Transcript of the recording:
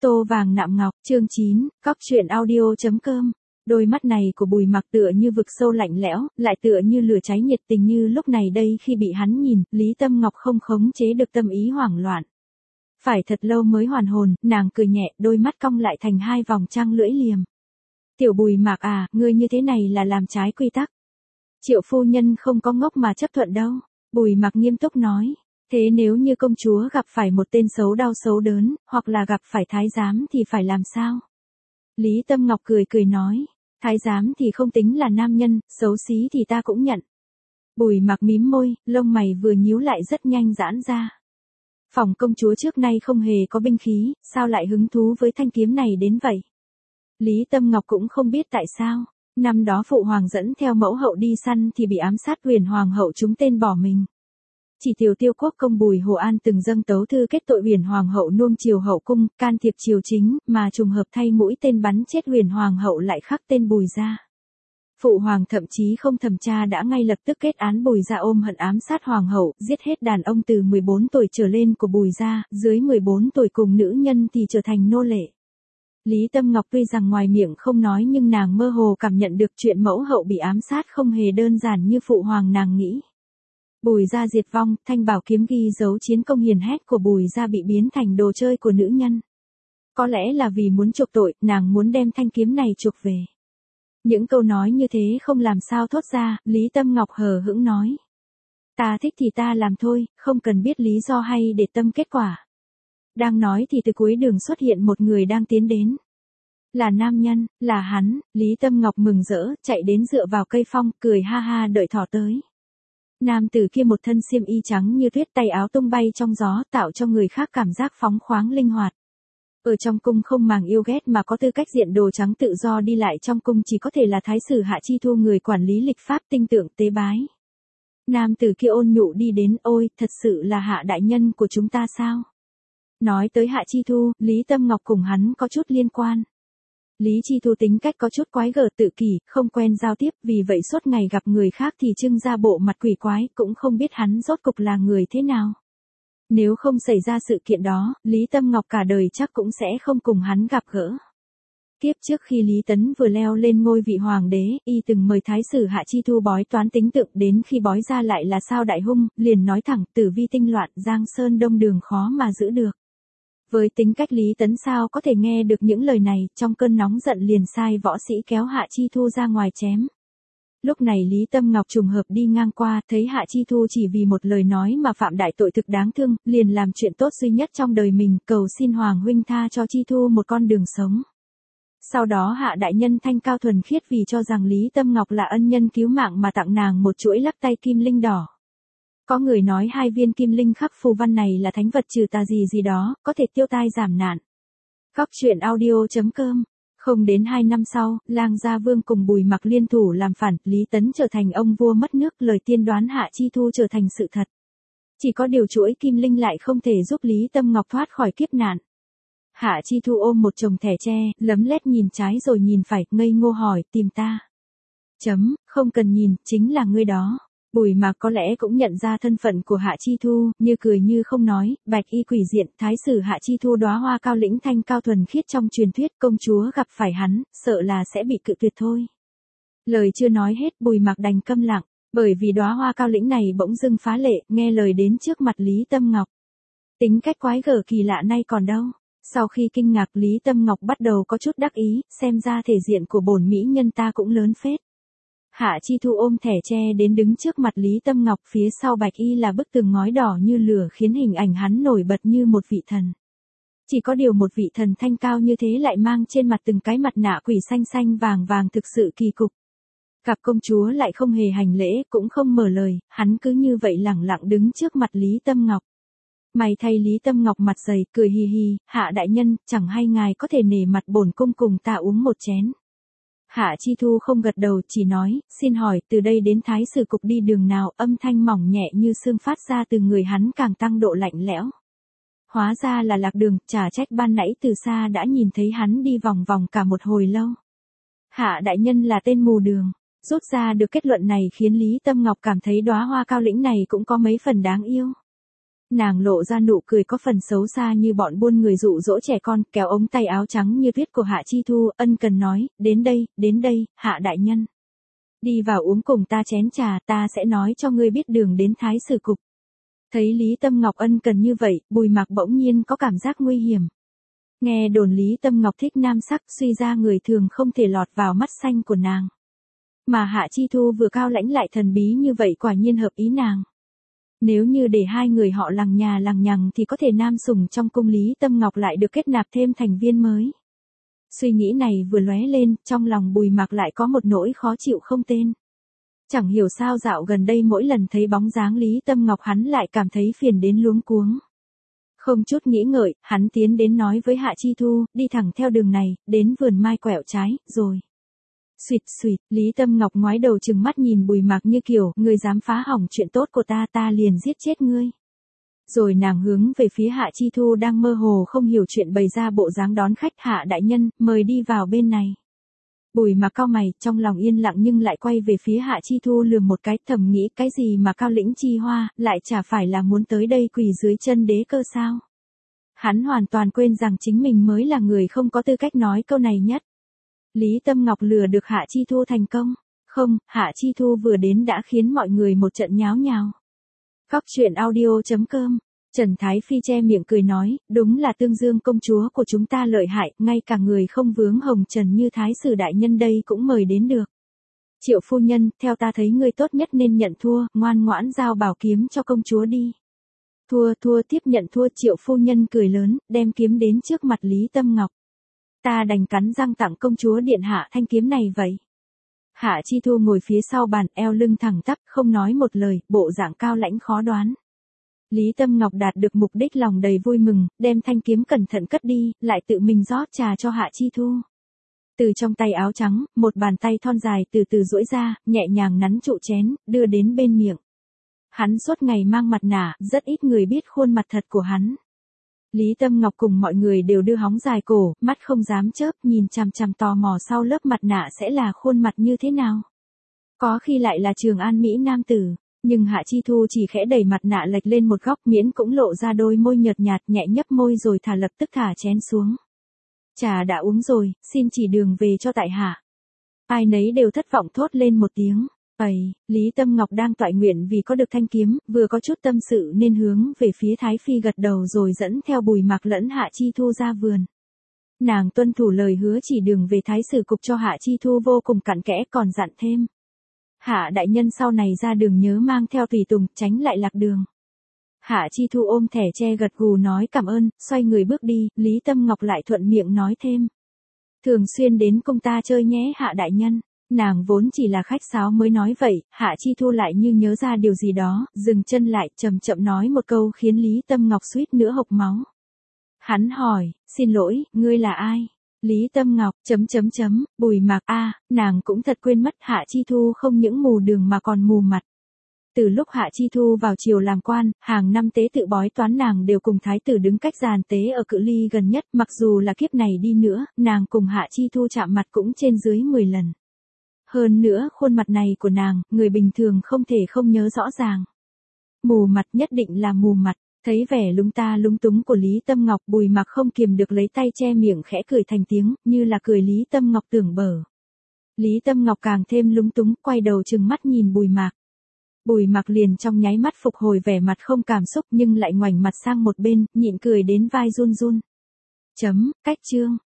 Tô vàng nạm ngọc, chương 9, cóc truyện audio.com. Đôi mắt này của Bùi Mặc tựa như vực sâu lạnh lẽo, lại tựa như lửa cháy nhiệt tình như lúc này đây khi bị hắn nhìn, Lý Tâm Ngọc không khống chế được tâm ý hoảng loạn. Phải thật lâu mới hoàn hồn, nàng cười nhẹ, đôi mắt cong lại thành hai vòng trăng lưỡi liềm. Tiểu Bùi Mặc à, ngươi như thế này là làm trái quy tắc. Triệu phu nhân không có ngốc mà chấp thuận đâu. Bùi Mặc nghiêm túc nói. Thế nếu như công chúa gặp phải một tên xấu đau xấu đớn, hoặc là gặp phải thái giám thì phải làm sao? Lý Tâm Ngọc cười cười nói. Thái giám thì không tính là nam nhân, xấu xí thì ta cũng nhận. Bùi Mặc mím môi, lông mày vừa nhíu lại rất nhanh giãn ra. Phòng công chúa trước nay không hề có binh khí, sao lại hứng thú với thanh kiếm này đến vậy? Lý Tâm Ngọc cũng không biết tại sao. Năm đó phụ hoàng dẫn theo mẫu hậu đi săn thì bị ám sát, Huyền hoàng hậu trúng tên bỏ mình. Chỉ Tiểu Tiêu quốc công Bùi Hồ An từng dâng tấu thư kết tội Huyền hoàng hậu nuông chiều hậu cung, can thiệp triều chính, mà trùng hợp thay mũi tên bắn chết Huyền hoàng hậu lại khắc tên Bùi gia. Phụ hoàng thậm chí không thẩm tra đã ngay lập tức kết án Bùi gia, ôm hận ám sát hoàng hậu, giết hết đàn ông từ 14 tuổi trở lên của Bùi gia, dưới 14 tuổi cùng nữ nhân thì trở thành nô lệ. Lý Tâm Ngọc tuy rằng ngoài miệng không nói nhưng nàng mơ hồ cảm nhận được chuyện mẫu hậu bị ám sát không hề đơn giản như phụ hoàng nàng nghĩ. Bùi gia diệt vong, thanh bảo kiếm ghi dấu chiến công hiển hách của Bùi gia bị biến thành đồ chơi của nữ nhân. Có lẽ là vì muốn chuộc tội, nàng muốn đem thanh kiếm này chuộc về. Những câu nói như thế không làm sao thốt ra, Lý Tâm Ngọc hờ hững nói. Ta thích thì ta làm thôi, không cần biết lý do hay để tâm kết quả. Đang nói thì từ cuối đường xuất hiện một người đang tiến đến. Là nam nhân, là hắn. Lý Tâm Ngọc mừng rỡ, chạy đến dựa vào cây phong, cười ha ha đợi thỏ tới. Nam tử kia một thân xiêm y trắng như tuyết, tay áo tung bay trong gió, tạo cho người khác cảm giác phóng khoáng linh hoạt. Ở trong cung không màng yêu ghét mà có tư cách diện đồ trắng tự do đi lại trong cung chỉ có thể là thái sử Hạ Chi Thu, người quản lý lịch pháp tinh tượng tế bái. Nam tử kia ôn nhụ đi đến, ôi, thật sự là Hạ đại nhân của chúng ta sao? Nói tới Hạ Chi Thu, Lý Tâm Ngọc cùng hắn có chút liên quan. Lý Chi Thu tính cách có chút quái gở tự kỷ, không quen giao tiếp, vì vậy suốt ngày gặp người khác thì trưng ra bộ mặt quỷ quái, cũng không biết hắn rốt cục là người thế nào. Nếu không xảy ra sự kiện đó, Lý Tâm Ngọc cả đời chắc cũng sẽ không cùng hắn gặp gỡ. Tiếp trước khi Lý Tấn vừa leo lên ngôi vị hoàng đế, y từng mời thái sử Hạ Chi Thu bói toán tính tượng, đến khi bói ra lại là sao đại hung, liền nói thẳng, tử vi tinh loạn, giang sơn đông đường khó mà giữ được. Với tính cách Lý Tấn sao có thể nghe được những lời này, trong cơn nóng giận liền sai võ sĩ kéo Hạ Chi Thu ra ngoài chém. Lúc này Lý Tâm Ngọc trùng hợp đi ngang qua, thấy Hạ Chi Thu chỉ vì một lời nói mà phạm đại tội thực đáng thương, liền làm chuyện tốt duy nhất trong đời mình, cầu xin Hoàng huynh tha cho Chi Thu một con đường sống. Sau đó Hạ đại nhân thanh cao thuần khiết vì cho rằng Lý Tâm Ngọc là ân nhân cứu mạng mà tặng nàng một chuỗi lắc tay kim linh đỏ. Có người nói 2 viên kim linh khắc phù văn này là thánh vật trừ tà gì gì đó, có thể tiêu tai giảm nạn. Cóc truyện audio.com. Không đến 2 năm sau, Lang Gia Vương cùng Bùi Mặc liên thủ làm phản, Lý Tấn trở thành ông vua mất nước, lời tiên đoán Hạ Chi Thu trở thành sự thật. Chỉ có điều chuỗi kim linh lại không thể giúp Lý Tâm Ngọc thoát khỏi kiếp nạn. Hạ Chi Thu ôm một chồng thẻ tre, lấm lét nhìn trái rồi nhìn phải, ngây ngô hỏi, tìm ta. Không cần nhìn, chính là ngươi đó. Bùi Mặc có lẽ cũng nhận ra thân phận của Hạ Chi Thu, như cười như không nói, bạch y quỷ diện, thái sử Hạ Chi Thu đóa hoa cao lĩnh thanh cao thuần khiết trong truyền thuyết, công chúa gặp phải hắn, sợ là sẽ bị cự tuyệt thôi. Lời chưa nói hết, Bùi Mặc đành câm lặng, bởi vì đóa hoa cao lĩnh này bỗng dưng phá lệ, nghe lời đến trước mặt Lý Tâm Ngọc. Tính cách quái gở kỳ lạ nay còn đâu. Sau khi kinh ngạc, Lý Tâm Ngọc bắt đầu có chút đắc ý, xem ra thể diện của bổn mỹ nhân ta cũng lớn phết. Hạ Chi Thu ôm thẻ tre đến đứng trước mặt Lý Tâm Ngọc, phía sau bạch y là bức tường ngói đỏ như lửa khiến hình ảnh hắn nổi bật như một vị thần. Chỉ có điều một vị thần thanh cao như thế lại mang trên mặt từng cái mặt nạ quỷ xanh xanh vàng vàng, thực sự kỳ cục. Gặp công chúa lại không hề hành lễ, cũng không mở lời, hắn cứ như vậy lẳng lặng đứng trước mặt Lý Tâm Ngọc. Mày thay Lý Tâm Ngọc mặt dày, cười hì hì, Hạ đại nhân, chẳng hay ngài có thể nể mặt bổn cung cùng ta uống một chén. Hạ Chi Thu không gật đầu, chỉ nói, xin hỏi, từ đây đến thái sử cục đi đường nào, âm thanh mỏng nhẹ như sương phát ra từ người hắn càng tăng độ lạnh lẽo. Hóa ra là lạc đường, chả trách ban nãy từ xa đã nhìn thấy hắn đi vòng vòng cả một hồi lâu. Hạ đại nhân là tên mù đường. Rút ra được kết luận này khiến Lý Tâm Ngọc cảm thấy đóa hoa cao lĩnh này cũng có mấy phần đáng yêu. Nàng lộ ra nụ cười có phần xấu xa như bọn buôn người dụ dỗ trẻ con, kéo ống tay áo trắng như tuyết của Hạ Chi Thu, ân cần nói, đến đây, Hạ đại nhân. Đi vào uống cùng ta chén trà, ta sẽ nói cho ngươi biết đường đến Thái Sử Cục. Thấy Lý Tâm Ngọc ân cần như vậy, Bùi Mạc bỗng nhiên có cảm giác nguy hiểm. Nghe đồn Lý Tâm Ngọc thích nam sắc, suy ra người thường không thể lọt vào mắt xanh của nàng. Mà Hạ Chi Thu vừa cao lãnh lại thần bí như vậy quả nhiên hợp ý nàng. Nếu như để hai người họ lằng nhà lằng nhằng thì có thể nam sủng trong cung Lý Tâm Ngọc lại được kết nạp thêm thành viên mới. Suy nghĩ này vừa lóe lên, trong lòng Bùi Mạc lại có một nỗi khó chịu không tên. Chẳng hiểu sao dạo gần đây mỗi lần thấy bóng dáng Lý Tâm Ngọc hắn lại cảm thấy phiền đến luống cuống. Không chút nghĩ ngợi, hắn tiến đến nói với Hạ Chi Thu, đi thẳng theo đường này, đến vườn mai quẹo trái, rồi. Xuyệt xuyệt, Lý Tâm Ngọc ngoái đầu trừng mắt nhìn Bùi Mạc như kiểu, ngươi dám phá hỏng chuyện tốt của ta liền giết chết ngươi. Rồi nàng hướng về phía Hạ Chi Thu đang mơ hồ không hiểu chuyện bày ra bộ dáng đón khách. Hạ đại nhân, mời đi vào bên này. Bùi Mạc cau mày, trong lòng yên lặng nhưng lại quay về phía Hạ Chi Thu lườm một cái, thầm nghĩ cái gì mà cao lĩnh chi hoa, lại chả phải là muốn tới đây quỳ dưới chân đế cơ sao. Hắn hoàn toàn quên rằng chính mình mới là người không có tư cách nói câu này nhất. Lý Tâm Ngọc lừa được Hạ Chi Thu thành công. Không, Hạ Chi Thu vừa đến đã khiến mọi người một trận nháo nhào. Cóc truyện audio.com. Trần Thái Phi che miệng cười nói, đúng là Tương Dương công chúa của chúng ta lợi hại, ngay cả người không vướng hồng trần như Thái Sử đại nhân đây cũng mời đến được. Triệu phu nhân, theo ta thấy ngươi tốt nhất nên nhận thua, ngoan ngoãn giao bảo kiếm cho công chúa đi. Thua tiếp nhận thua. Triệu phu nhân cười lớn, đem kiếm đến trước mặt Lý Tâm Ngọc. Ta đành cắn răng tặng công chúa điện hạ thanh kiếm này vậy. Hạ Chi Thu ngồi phía sau bàn, eo lưng thẳng tắp, không nói một lời, bộ dạng cao lãnh khó đoán. Lý Tâm Ngọc đạt được mục đích lòng đầy vui mừng, đem thanh kiếm cẩn thận cất đi, lại tự mình rót trà cho Hạ Chi Thu. Từ trong tay áo trắng, một bàn tay thon dài từ từ duỗi ra, nhẹ nhàng nắn trụ chén, đưa đến bên miệng. Hắn suốt ngày mang mặt nạ, rất ít người biết khuôn mặt thật của hắn. Lý Tâm Ngọc cùng mọi người đều đưa hóng dài cổ, mắt không dám chớp, nhìn chằm chằm tò mò sau lớp mặt nạ sẽ là khuôn mặt như thế nào. Có khi lại là Trường An Mỹ nam tử, nhưng Hạ Chi Thu chỉ khẽ đẩy mặt nạ lệch lên một góc, miễn cũng lộ ra đôi môi nhợt nhạt, nhẹ nhấp môi rồi lập tức thả chén xuống. Trà đã uống rồi, xin chỉ đường về cho tại hạ. Ai nấy đều thất vọng thốt lên một tiếng. Lý Tâm Ngọc đang toại nguyện vì có được thanh kiếm, vừa có chút tâm sự nên hướng về phía Thái Phi gật đầu rồi dẫn theo Bùi Mạc lẫn Hạ Chi Thu ra vườn. Nàng tuân thủ lời hứa chỉ đường về Thái Sử Cục cho Hạ Chi Thu vô cùng cặn kẽ, còn dặn thêm. Hạ đại nhân sau này ra đường nhớ mang theo tùy tùng, tránh lại lạc đường. Hạ Chi Thu ôm thẻ tre gật gù nói cảm ơn, xoay người bước đi. Lý Tâm Ngọc lại thuận miệng nói thêm. Thường xuyên đến cung ta chơi nhé Hạ đại nhân. Nàng vốn chỉ là khách sáo mới nói vậy, Hạ Chi Thu lại như nhớ ra điều gì đó, dừng chân lại, chậm chậm nói một câu khiến Lý Tâm Ngọc suýt nữa hộc máu. Hắn hỏi, xin lỗi, ngươi là ai? Lý Tâm Ngọc, Bùi Mạc nàng cũng thật quên mất Hạ Chi Thu không những mù đường mà còn mù mặt. Từ lúc Hạ Chi Thu vào triều làm quan, hàng năm tế tự bói toán nàng đều cùng thái tử đứng cách giàn tế ở cự ly gần nhất, mặc dù là kiếp này đi nữa, nàng cùng Hạ Chi Thu chạm mặt cũng trên dưới 10 lần. Hơn nữa, khuôn mặt này của nàng, người bình thường không thể không nhớ rõ ràng. Mù mặt nhất định là mù mặt. Thấy vẻ lúng ta lúng túng của Lý Tâm Ngọc, Bùi Mạc không kiềm được lấy tay che miệng khẽ cười thành tiếng, như là cười Lý Tâm Ngọc tưởng bở. Lý Tâm Ngọc càng thêm lúng túng, quay đầu trừng mắt nhìn Bùi Mạc. Bùi Mạc liền trong nháy mắt phục hồi vẻ mặt không cảm xúc nhưng lại ngoảnh mặt sang một bên, nhịn cười đến vai run run. Cách chương.